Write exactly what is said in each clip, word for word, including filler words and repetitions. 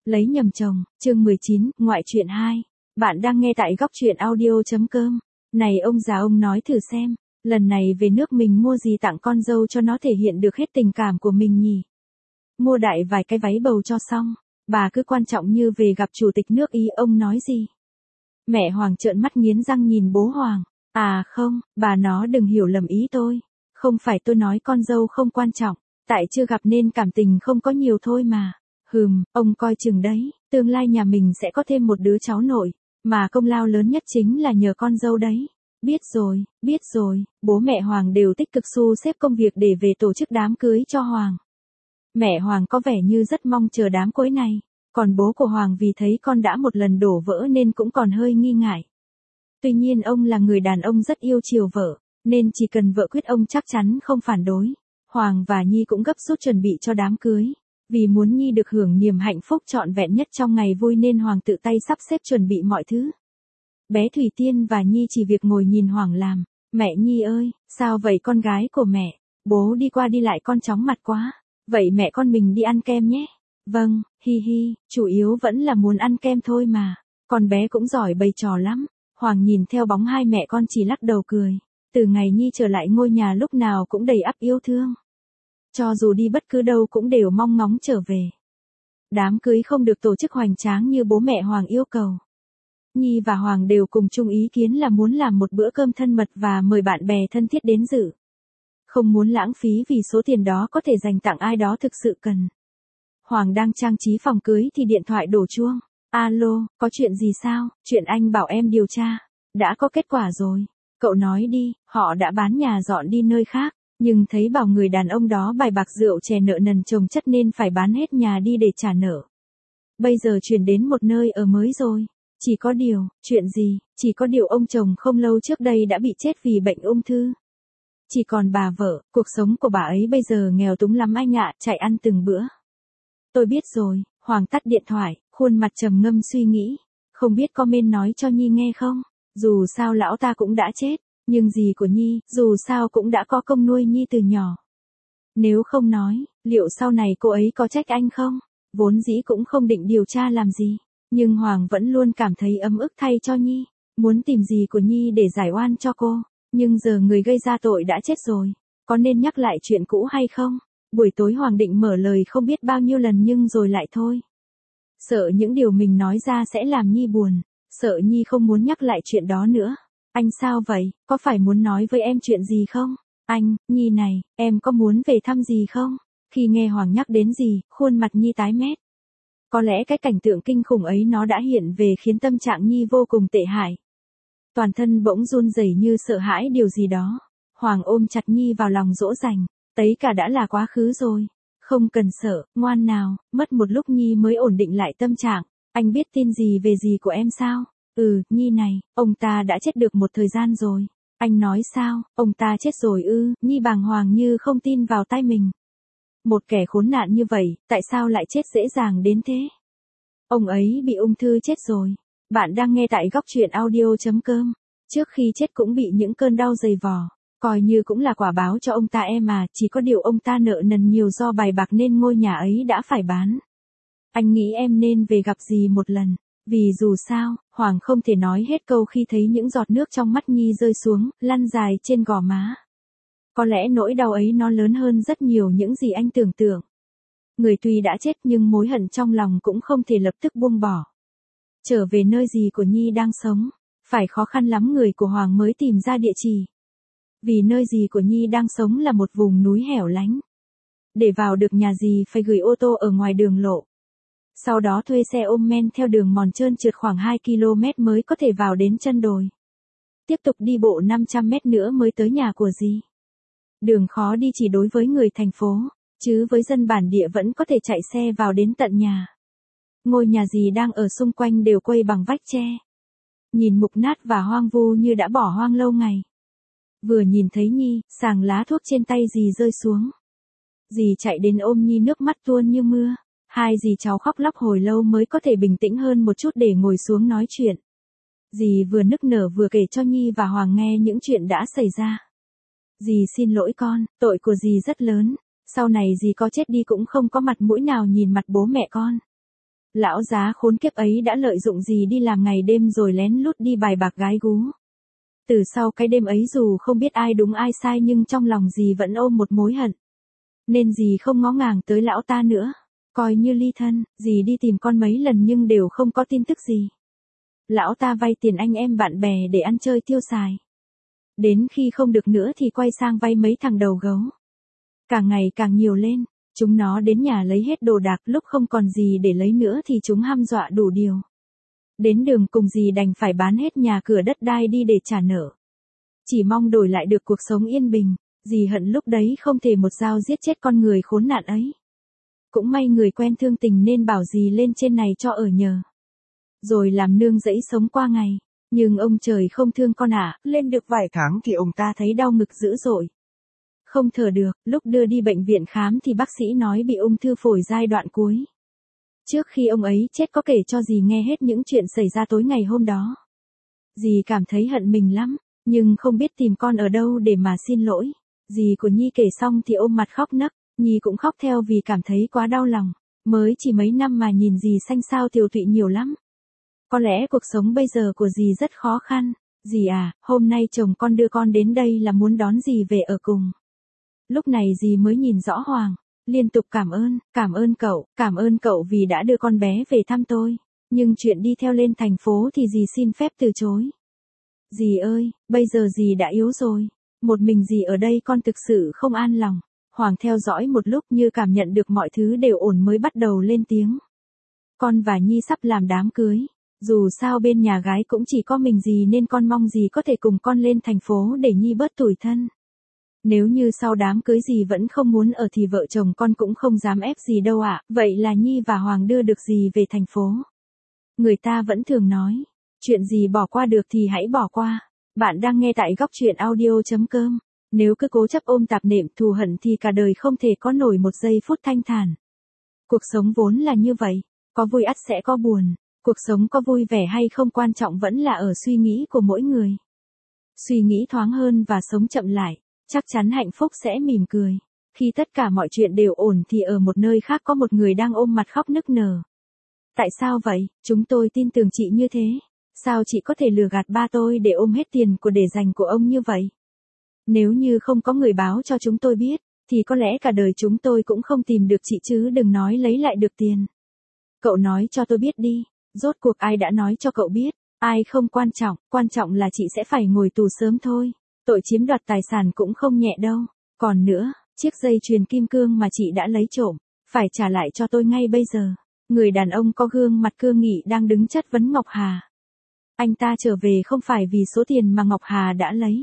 Lấy nhầm chồng, chương mười chín, ngoại truyện hai. Bạn đang nghe tại góc truyện audio.com. Này ông già ông nói thử xem, lần này về nước mình mua gì tặng con dâu cho nó thể hiện được hết tình cảm của mình nhỉ? Mua đại vài cái váy bầu cho xong, bà cứ quan trọng như về gặp chủ tịch nước ý, ông nói gì? Mẹ Hoàng trợn mắt nghiến răng nhìn bố Hoàng. À không, bà nó đừng hiểu lầm ý tôi. Không phải tôi nói con dâu không quan trọng, tại chưa gặp nên cảm tình không có nhiều thôi mà. Hừm, ông coi chừng đấy, tương lai nhà mình sẽ có thêm một đứa cháu nội, mà công lao lớn nhất chính là nhờ con dâu đấy. Biết rồi, biết rồi, bố mẹ Hoàng đều tích cực xu xếp công việc để về tổ chức đám cưới cho Hoàng. Mẹ Hoàng có vẻ như rất mong chờ đám cưới này, còn bố của Hoàng vì thấy con đã một lần đổ vỡ nên cũng còn hơi nghi ngại. Tuy nhiên ông là người đàn ông rất yêu chiều vợ, nên chỉ cần vợ quyết ông chắc chắn không phản đối. Hoàng và Nhi cũng gấp rút chuẩn bị cho đám cưới. Vì muốn Nhi được hưởng niềm hạnh phúc trọn vẹn nhất trong ngày vui nên Hoàng tự tay sắp xếp chuẩn bị mọi thứ. Bé Thủy Tiên và Nhi chỉ việc ngồi nhìn Hoàng làm. Mẹ Nhi ơi, sao vậy con gái của mẹ? Bố đi qua đi lại con chóng mặt quá. Vậy mẹ con mình đi ăn kem nhé. Vâng, hi hi, chủ yếu vẫn là muốn ăn kem thôi mà. Con bé cũng giỏi bày trò lắm. Hoàng nhìn theo bóng hai mẹ con chỉ lắc đầu cười. Từ ngày Nhi trở lại ngôi nhà lúc nào cũng đầy ắp yêu thương. Cho dù đi bất cứ đâu cũng đều mong ngóng trở về. Đám cưới không được tổ chức hoành tráng như bố mẹ Hoàng yêu cầu. Nhi và Hoàng đều cùng chung ý kiến là muốn làm một bữa cơm thân mật và mời bạn bè thân thiết đến dự. Không muốn lãng phí vì số tiền đó có thể dành tặng ai đó thực sự cần. Hoàng đang trang trí phòng cưới thì điện thoại đổ chuông. Alo, có chuyện gì sao? Chuyện anh bảo em điều tra. Đã có kết quả rồi. Cậu nói đi, họ đã bán nhà dọn đi nơi khác. Nhưng thấy bảo người đàn ông đó bài bạc rượu chè nợ nần chồng chất nên phải bán hết nhà đi để trả nợ. Bây giờ chuyển đến một nơi ở mới rồi. Chỉ có điều, chuyện gì, chỉ có điều ông chồng không lâu trước đây đã bị chết vì bệnh ung thư. Chỉ còn bà vợ, cuộc sống của bà ấy bây giờ nghèo túng lắm anh ạ, chạy ăn từng bữa. Tôi biết rồi, Hoàng tắt điện thoại, khuôn mặt trầm ngâm suy nghĩ. Không biết comment nói cho Nhi nghe không? Dù sao lão ta cũng đã chết. Nhưng dì của Nhi, dù sao cũng đã có công nuôi Nhi từ nhỏ. Nếu không nói, liệu sau này cô ấy có trách anh không? Vốn dĩ cũng không định điều tra làm gì. Nhưng Hoàng vẫn luôn cảm thấy ấm ức thay cho Nhi. Muốn tìm dì của Nhi để giải oan cho cô. Nhưng giờ người gây ra tội đã chết rồi. Có nên nhắc lại chuyện cũ hay không? Buổi tối Hoàng định mở lời không biết bao nhiêu lần nhưng rồi lại thôi. Sợ những điều mình nói ra sẽ làm Nhi buồn. Sợ Nhi không muốn nhắc lại chuyện đó nữa. Anh sao vậy, có phải muốn nói với em chuyện gì không? Anh, Nhi này, em có muốn về thăm gì không? Khi nghe Hoàng nhắc đến gì, khuôn mặt Nhi tái mét. Có lẽ cái cảnh tượng kinh khủng ấy nó đã hiện về khiến tâm trạng Nhi vô cùng tệ hại. Toàn thân bỗng run rẩy như sợ hãi điều gì đó. Hoàng ôm chặt Nhi vào lòng dỗ dành, tất cả đã là quá khứ rồi. Không cần sợ, ngoan nào, mất một lúc Nhi mới ổn định lại tâm trạng. Anh biết tin gì về dì của em sao? Ừ, Nhi này, ông ta đã chết được một thời gian rồi. Anh nói sao, ông ta chết rồi ư? Nhi bàng hoàng như không tin vào tai mình. Một kẻ khốn nạn như vậy, tại sao lại chết dễ dàng đến thế? Ông ấy bị ung thư chết rồi. Bạn đang nghe tại góc truyện audio.com. Trước khi chết cũng bị những cơn đau dày vò. Coi như cũng là quả báo cho ông ta em mà, chỉ có điều ông ta nợ nần nhiều do bài bạc nên ngôi nhà ấy đã phải bán. Anh nghĩ em nên về gặp dì một lần. Vì dù sao, Hoàng không thể nói hết câu khi thấy những giọt nước trong mắt Nhi rơi xuống, lăn dài trên gò má. Có lẽ nỗi đau ấy nó lớn hơn rất nhiều những gì anh tưởng tượng. Người tuy đã chết nhưng mối hận trong lòng cũng không thể lập tức buông bỏ. Trở về nơi dì của Nhi đang sống, phải khó khăn lắm người của Hoàng mới tìm ra địa chỉ. Vì nơi dì của Nhi đang sống là một vùng núi hẻo lánh. Để vào được nhà dì phải gửi ô tô ở ngoài đường lộ. Sau đó thuê xe ôm men theo đường mòn trơn trượt khoảng hai ki lô mét mới có thể vào đến chân đồi. Tiếp tục đi bộ năm trăm mét nữa mới tới nhà của dì. Đường khó đi chỉ đối với người thành phố, chứ với dân bản địa vẫn có thể chạy xe vào đến tận nhà. Ngôi nhà dì đang ở xung quanh đều quây bằng vách tre. Nhìn mục nát và hoang vu như đã bỏ hoang lâu ngày. Vừa nhìn thấy Nhi, sàng lá thuốc trên tay dì rơi xuống. Dì chạy đến ôm Nhi nước mắt tuôn như mưa. Hai dì cháu khóc lóc hồi lâu mới có thể bình tĩnh hơn một chút để ngồi xuống nói chuyện. Dì vừa nức nở vừa kể cho Nhi và Hoàng nghe những chuyện đã xảy ra. Dì xin lỗi con, tội của dì rất lớn. Sau này dì có chết đi cũng không có mặt mũi nào nhìn mặt bố mẹ con. Lão già khốn kiếp ấy đã lợi dụng gì đi làm ngày đêm rồi lén lút đi bài bạc gái gú. Từ sau cái đêm ấy dù không biết ai đúng ai sai nhưng trong lòng dì vẫn ôm một mối hận. Nên dì không ngó ngàng tới lão ta nữa. Coi như ly thân, dì đi tìm con mấy lần nhưng đều không có tin tức gì. Lão ta vay tiền anh em bạn bè để ăn chơi tiêu xài. Đến khi không được nữa thì quay sang vay mấy thằng đầu gấu. Càng ngày càng nhiều lên, chúng nó đến nhà lấy hết đồ đạc, lúc không còn gì để lấy nữa thì chúng hăm dọa đủ điều. Đến đường cùng dì đành phải bán hết nhà cửa đất đai đi để trả nợ. Chỉ mong đổi lại được cuộc sống yên bình, dì hận lúc đấy không thể một dao giết chết con người khốn nạn ấy. Cũng may người quen thương tình nên bảo dì lên trên này cho ở nhờ. Rồi làm nương rẫy sống qua ngày. Nhưng ông trời không thương con ạ, lên được vài tháng thì ông ta thấy đau ngực dữ dội. Không thở được, lúc đưa đi bệnh viện khám thì bác sĩ nói bị ung thư phổi giai đoạn cuối. Trước khi ông ấy chết có kể cho dì nghe hết những chuyện xảy ra tối ngày hôm đó. Dì cảm thấy hận mình lắm, nhưng không biết tìm con ở đâu để mà xin lỗi. Dì của Nhi kể xong thì ôm mặt khóc nấc, Nhi cũng khóc theo vì cảm thấy quá đau lòng. Mới chỉ mấy năm mà nhìn dì xanh xao tiều tụy nhiều lắm. Có lẽ cuộc sống bây giờ của dì rất khó khăn. Dì à, hôm nay chồng con đưa con đến đây là muốn đón dì về ở cùng. Lúc này dì mới nhìn rõ Hoàng, liên tục cảm ơn, cảm ơn cậu, cảm ơn cậu vì đã đưa con bé về thăm tôi. Nhưng chuyện đi theo lên thành phố thì dì xin phép từ chối. Dì ơi, bây giờ dì đã yếu rồi. Một mình dì ở đây con thực sự không an lòng. Hoàng theo dõi một lúc như cảm nhận được mọi thứ đều ổn mới bắt đầu lên tiếng. Con và Nhi sắp làm đám cưới. Dù sao bên nhà gái cũng chỉ có mình dì nên con mong dì có thể cùng con lên thành phố để Nhi bớt tủi thân. Nếu như sau đám cưới dì vẫn không muốn ở thì vợ chồng con cũng không dám ép dì đâu ạ. Vậy là Nhi và Hoàng đưa được dì về thành phố. Người ta vẫn thường nói, chuyện gì bỏ qua được thì hãy bỏ qua. Bạn đang nghe tại góc truyện audio chấm com. Nếu cứ cố chấp ôm tạp niệm thù hận thì cả đời không thể có nổi một giây phút thanh thản. Cuộc sống vốn là như vậy, có vui ắt sẽ có buồn. Cuộc sống có vui vẻ hay không quan trọng vẫn là ở suy nghĩ của mỗi người. Suy nghĩ thoáng hơn và sống chậm lại, chắc chắn hạnh phúc sẽ mỉm cười. Khi tất cả mọi chuyện đều ổn thì ở một nơi khác có một người đang ôm mặt khóc nức nở. Tại sao vậy? Chúng tôi tin tưởng chị như thế. Sao chị có thể lừa gạt ba tôi để ôm hết tiền của để dành của ông như vậy? Nếu như không có người báo cho chúng tôi biết, thì có lẽ cả đời chúng tôi cũng không tìm được chị chứ đừng nói lấy lại được tiền. Cậu nói cho tôi biết đi. Rốt cuộc ai đã nói cho cậu biết, ai không quan trọng, quan trọng là chị sẽ phải ngồi tù sớm thôi. Tội chiếm đoạt tài sản cũng không nhẹ đâu. Còn nữa, chiếc dây chuyền kim cương mà chị đã lấy trộm, phải trả lại cho tôi ngay bây giờ. Người đàn ông có gương mặt cương nghị đang đứng chất vấn Ngọc Hà. Anh ta trở về không phải vì số tiền mà Ngọc Hà đã lấy,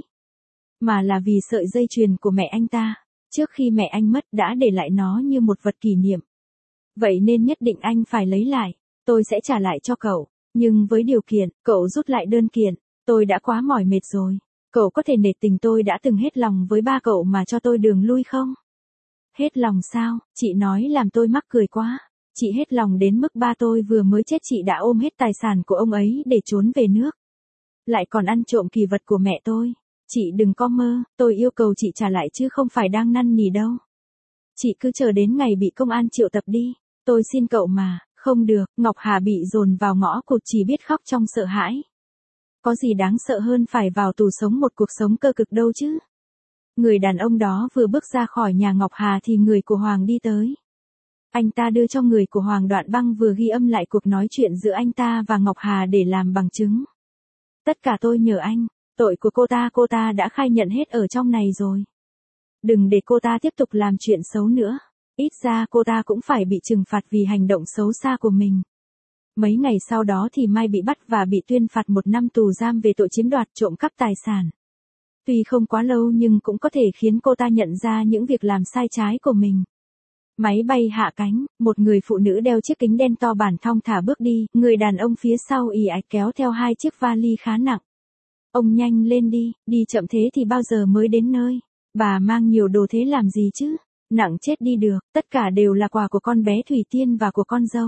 mà là vì sợi dây chuyền của mẹ anh ta. Trước khi mẹ anh mất đã để lại nó như một vật kỷ niệm. Vậy nên nhất định anh phải lấy lại. Tôi sẽ trả lại cho cậu, nhưng với điều kiện, cậu rút lại đơn kiện. Tôi đã quá mỏi mệt rồi. Cậu có thể nể tình tôi đã từng hết lòng với ba cậu mà cho tôi đường lui không? Hết lòng sao? Chị nói làm tôi mắc cười quá. Chị hết lòng đến mức ba tôi vừa mới chết chị đã ôm hết tài sản của ông ấy để trốn về nước. Lại còn ăn trộm kỳ vật của mẹ tôi. Chị đừng có mơ, tôi yêu cầu chị trả lại chứ không phải đang năn nỉ đâu. Chị cứ chờ đến ngày bị công an triệu tập đi. Tôi xin cậu mà. Không được, Ngọc Hà bị dồn vào ngõ cụt chỉ biết khóc trong sợ hãi. Có gì đáng sợ hơn phải vào tù sống một cuộc sống cơ cực đâu chứ. Người đàn ông đó vừa bước ra khỏi nhà Ngọc Hà thì người của Hoàng đi tới. Anh ta đưa cho người của Hoàng đoạn băng vừa ghi âm lại cuộc nói chuyện giữa anh ta và Ngọc Hà để làm bằng chứng. Tất cả tôi nhờ anh, tội của cô ta cô ta đã khai nhận hết ở trong này rồi. Đừng để cô ta tiếp tục làm chuyện xấu nữa. Ít ra cô ta cũng phải bị trừng phạt vì hành động xấu xa của mình. Mấy ngày sau đó thì Mai bị bắt và bị tuyên phạt một năm tù giam về tội chiếm đoạt trộm cắp tài sản. Tuy không quá lâu nhưng cũng có thể khiến cô ta nhận ra những việc làm sai trái của mình. Máy bay hạ cánh, một người phụ nữ đeo chiếc kính đen to bản thong thả bước đi, người đàn ông phía sau ì ạch kéo theo hai chiếc vali khá nặng. Ông nhanh lên đi, đi chậm thế thì bao giờ mới đến nơi? Bà mang nhiều đồ thế làm gì chứ? Nặng chết đi được, tất cả đều là quà của con bé Thủy Tiên và của con dâu.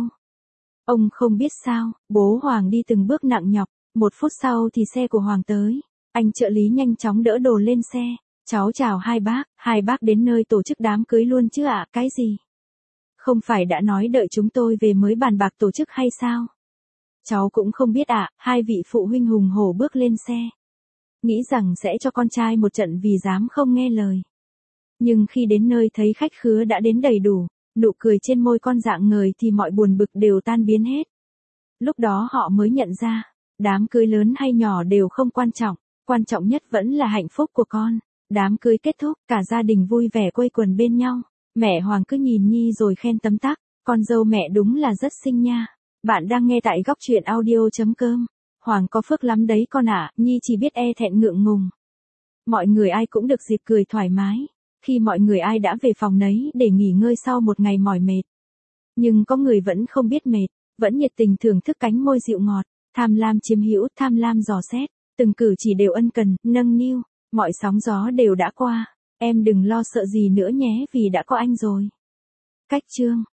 Ông không biết sao, bố Hoàng đi từng bước nặng nhọc, một phút sau thì xe của Hoàng tới. Anh trợ lý nhanh chóng đỡ đồ lên xe. Cháu chào hai bác, hai bác đến nơi tổ chức đám cưới luôn chứ ạ, cái gì? Không phải đã nói đợi chúng tôi về mới bàn bạc tổ chức hay sao? Cháu cũng không biết ạ, hai vị phụ huynh hùng hổ bước lên xe. Nghĩ rằng sẽ cho con trai một trận vì dám không nghe lời. Nhưng khi đến nơi thấy khách khứa đã đến đầy đủ, nụ cười trên môi con rạng ngời thì mọi buồn bực đều tan biến hết. Lúc đó họ mới nhận ra, đám cưới lớn hay nhỏ đều không quan trọng, quan trọng nhất vẫn là hạnh phúc của con. Đám cưới kết thúc, cả gia đình vui vẻ quây quần bên nhau. Mẹ Hoàng cứ nhìn Nhi rồi khen tấm tắc, con dâu mẹ đúng là rất xinh nha. Bạn đang nghe tại góc truyện audio.com. Hoàng có phước lắm đấy con ạ, Nhi chỉ biết e thẹn ngượng ngùng. Mọi người ai cũng được dịp cười thoải mái. Khi mọi người ai đã về phòng nấy để nghỉ ngơi sau một ngày mỏi mệt. Nhưng có người vẫn không biết mệt, vẫn nhiệt tình thưởng thức cánh môi dịu ngọt, tham lam chiếm hữu, tham lam dò xét, từng cử chỉ đều ân cần, nâng niu, mọi sóng gió đều đã qua, em đừng lo sợ gì nữa nhé vì đã có anh rồi. Cách chương